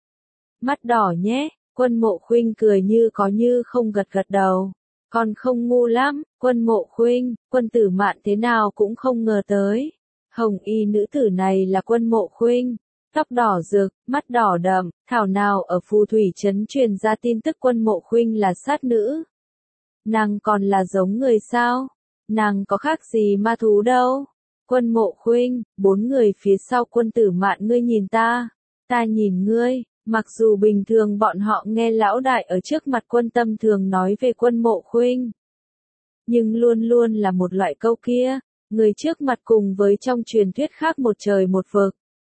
Mắt đỏ nhé, Quân Mộ Khuynh cười như có như không gật gật đầu. Còn không ngu lắm, Quân Mộ Khuynh, Quân Tử Mạn thế nào cũng không ngờ tới. Hồng y nữ tử này là Quân Mộ Khuynh. Tóc đỏ rực, mắt đỏ đậm, thảo nào ở Phù Thủy Trấn truyền ra tin tức Quân Mộ Khuynh là sát nữ. Nàng còn là giống người sao? Nàng có khác gì ma thú đâu? Quân Mộ Khuynh, 4 người phía sau Quân Tử Mạn, ngươi nhìn ta nhìn ngươi. Mặc dù bình thường bọn họ nghe lão đại ở trước mặt Quân Tâm thường nói về Quân Mộ Khuynh, nhưng luôn luôn là một loại câu kia, người trước mặt cùng với trong truyền thuyết khác một trời một vực.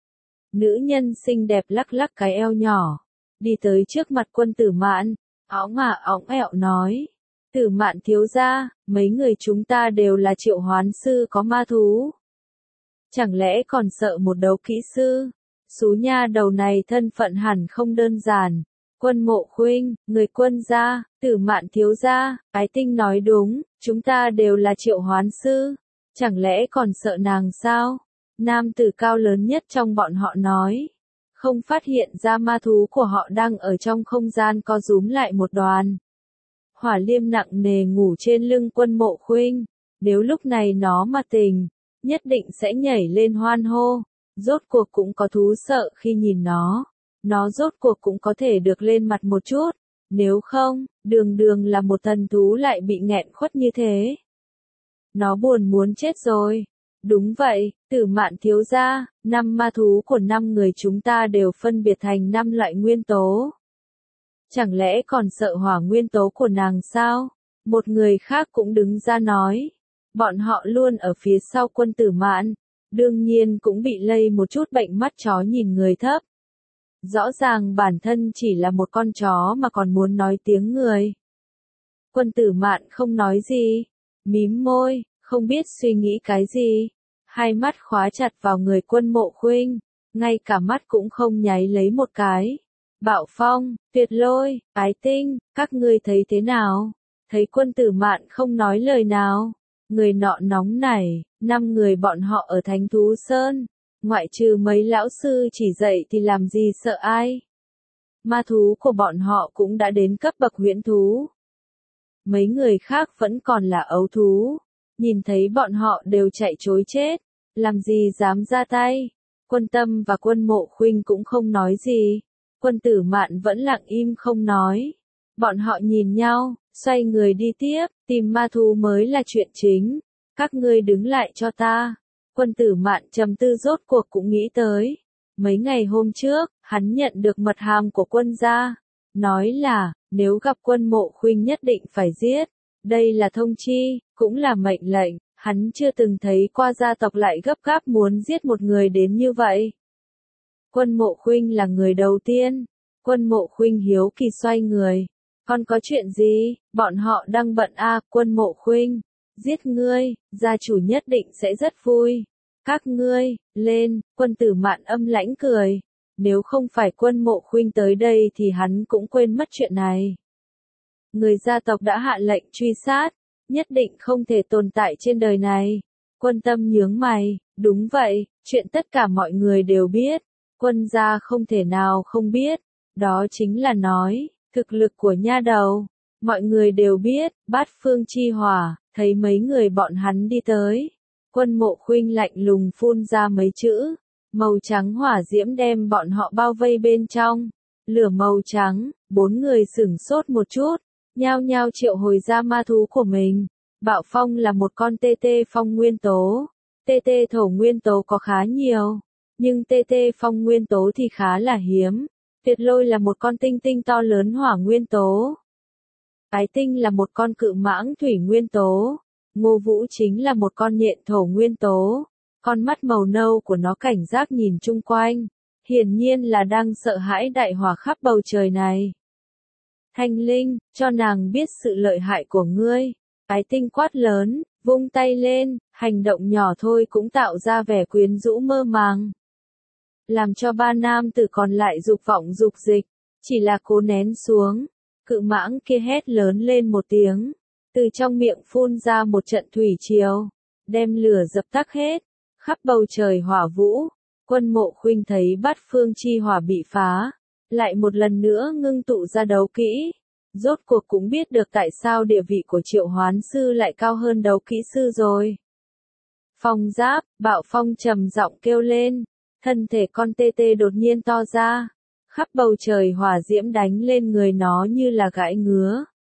Nữ nhân xinh đẹp lắc lắc cái eo nhỏ, đi tới trước mặt Quân Tử Mạn, óng ẹo nói, Tử Mạn thiếu gia, mấy người chúng ta đều là triệu hoán sư có ma thú. Chẳng lẽ còn sợ một đấu kỹ sư? Xú nha đầu này thân phận hẳn không đơn giản. Quân Mộ Khuynh, người Quân gia, Tử Mạn thiếu gia, Ái Tinh nói đúng, chúng ta đều là triệu hoán sư. Chẳng lẽ còn sợ nàng sao? Nam tử cao lớn nhất trong bọn họ nói. Không phát hiện ra ma thú của họ đang ở trong không gian co rúm lại một đoàn. Hỏa liêm nặng nề ngủ trên lưng Quân Mộ Khuynh. Nếu lúc này nó mà tỉnh, nhất định sẽ nhảy lên hoan hô. Rốt cuộc cũng có thú sợ khi nhìn nó. Nó rốt cuộc cũng có thể được lên mặt một chút. Nếu không, đường là một thần thú lại bị nghẹn khuất như thế. Nó buồn muốn chết rồi. Đúng vậy, Tử Mạn thiếu gia, 5 ma thú của 5 người chúng ta đều phân biệt thành 5 loại nguyên tố. Chẳng lẽ còn sợ hỏa nguyên tố của nàng sao? Một người khác cũng đứng ra nói. Bọn họ luôn ở phía sau Quân Tử Mạn, đương nhiên cũng bị lây một chút bệnh mắt chó nhìn người thấp. Rõ ràng bản thân chỉ là một con chó mà còn muốn nói tiếng người. Quân Tử Mạn không nói gì, mím môi, không biết suy nghĩ cái gì. Hai mắt khóa chặt vào người Quân Mộ Khuynh, ngay cả mắt cũng không nháy lấy một cái. Bạo Phong, Tuyệt Lôi, Ái Tinh, các ngươi thấy thế nào? Thấy Quân Tử Mạn không nói lời nào, người nọ nóng nảy, 5 người bọn họ ở Thánh Thú Sơn, ngoại trừ mấy lão sư chỉ dạy thì làm gì sợ ai. Ma thú của bọn họ cũng đã đến cấp bậc huyễn thú. Mấy người khác vẫn còn là ấu thú, nhìn thấy bọn họ đều chạy trối chết, làm gì dám ra tay. Quân Tâm và Quân Mộ Khuynh cũng không nói gì. Quân Tử Mạn vẫn lặng im không nói. Bọn họ nhìn nhau, xoay người đi tiếp, tìm ma thú mới là chuyện chính. Các ngươi đứng lại cho ta. Quân Tử Mạn trầm tư rốt cuộc cũng nghĩ tới. Mấy ngày hôm trước, hắn nhận được mật hàm của quân gia. Nói là, nếu gặp Quân Mộ Khuynh nhất định phải giết. Đây là thông chi, cũng là mệnh lệnh. Hắn chưa từng thấy qua gia tộc lại gấp gáp muốn giết một người đến như vậy. Quân Mộ Khuynh là người đầu tiên. Quân Mộ Khuynh hiếu kỳ xoay người. Còn có chuyện gì? Bọn họ đang bận à, Quân Mộ Khuynh. Giết ngươi, gia chủ nhất định sẽ rất vui. Các ngươi, lên, Quân Tử Mạn âm lãnh cười. Nếu không phải Quân Mộ Khuynh tới đây thì hắn cũng quên mất chuyện này. Người gia tộc đã hạ lệnh truy sát, nhất định không thể tồn tại trên đời này. Quân Tâm nhướng mày, đúng vậy, chuyện tất cả mọi người đều biết. Quân gia không thể nào không biết. Đó chính là nói, thực lực của nha đầu. Mọi người đều biết, Bát Phương Chi Hỏa, thấy mấy người bọn hắn đi tới. Quân Mộ Khuynh lạnh lùng phun ra mấy chữ. Màu trắng hỏa diễm đem bọn họ bao vây bên trong. Lửa màu trắng, 4 người sửng sốt một chút. nhao nhao triệu hồi ra ma thú của mình. Bạo phong là một con tê tê phong nguyên tố. Tê tê thổ nguyên tố có khá nhiều, nhưng tê tê phong nguyên tố thì khá là hiếm. Tuyệt lôi là một con tinh tinh to lớn hỏa nguyên tố. Ái tinh là một con cự mãng thủy nguyên tố. Ngô Vũ chính là một con nhện thổ nguyên tố. Con mắt màu nâu của nó cảnh giác nhìn chung quanh. Hiển nhiên là đang sợ hãi đại hỏa khắp bầu trời này. Thanh linh, cho nàng biết sự lợi hại của ngươi. Ái tinh quát lớn, vung tay lên, hành động nhỏ thôi cũng tạo ra vẻ quyến rũ mơ màng. Làm cho ba nam tử còn lại dục vọng dục dịch, chỉ là cố nén xuống. Cự mãng kia hét lớn lên một tiếng, từ trong miệng phun ra một trận thủy triều, đem lửa dập tắt hết, khắp bầu trời hỏa vũ. Quân Mộ Khuynh thấy bát phương chi hỏa bị phá, lại một lần nữa ngưng tụ ra đấu kỹ. Rốt cuộc cũng biết được tại sao địa vị của Triệu Hoán Sư lại cao hơn đấu kỹ sư rồi. Phong giáp, Bạo Phong trầm giọng kêu lên, thân thể con tê tê đột nhiên to ra, khắp bầu trời hỏa diễm đánh lên người nó như là gãi ngứa.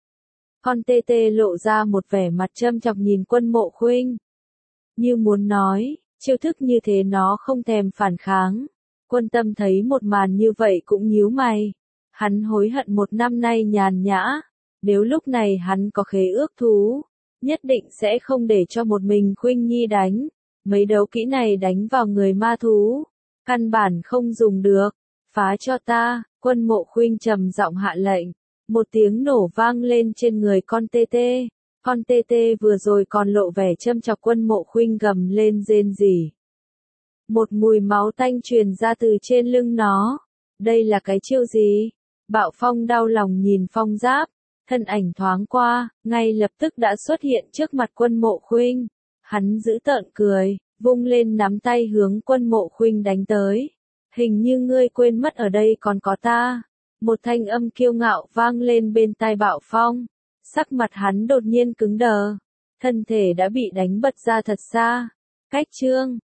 Con tê tê lộ ra một vẻ mặt châm chọc nhìn Quân Mộ Khuynh, như muốn nói, chiêu thức như thế nó không thèm phản kháng. Quân Tâm thấy một màn như vậy cũng nhíu mày. Hắn hối hận một năm nay nhàn nhã, nếu lúc này hắn có khế ước thú, nhất định sẽ không để cho một mình Khuynh Nhi đánh. Mấy đấu kỹ này đánh vào người ma thú, căn bản không dùng được. Phá cho ta, Quân Mộ Khuynh trầm giọng hạ lệnh. Một tiếng nổ vang lên trên người con tê tê. Con tê tê vừa rồi còn lộ vẻ châm chọc Quân Mộ Khuynh gầm lên rên rỉ. Một mùi máu tanh truyền ra từ trên lưng nó. Đây là cái chiêu gì? Bạo Phong đau lòng nhìn Phong Giáp, thân ảnh thoáng qua, ngay lập tức đã xuất hiện trước mặt Quân Mộ Khuynh. Hắn giữ tợn cười, vung lên nắm tay hướng Quân Mộ Khuynh đánh tới. Hình như ngươi quên mất ở đây còn có ta. Một thanh âm kiêu ngạo vang lên bên tai Bạo Phong. Sắc mặt hắn đột nhiên cứng đờ. Thân thể đã bị đánh bật ra thật xa. Cách chương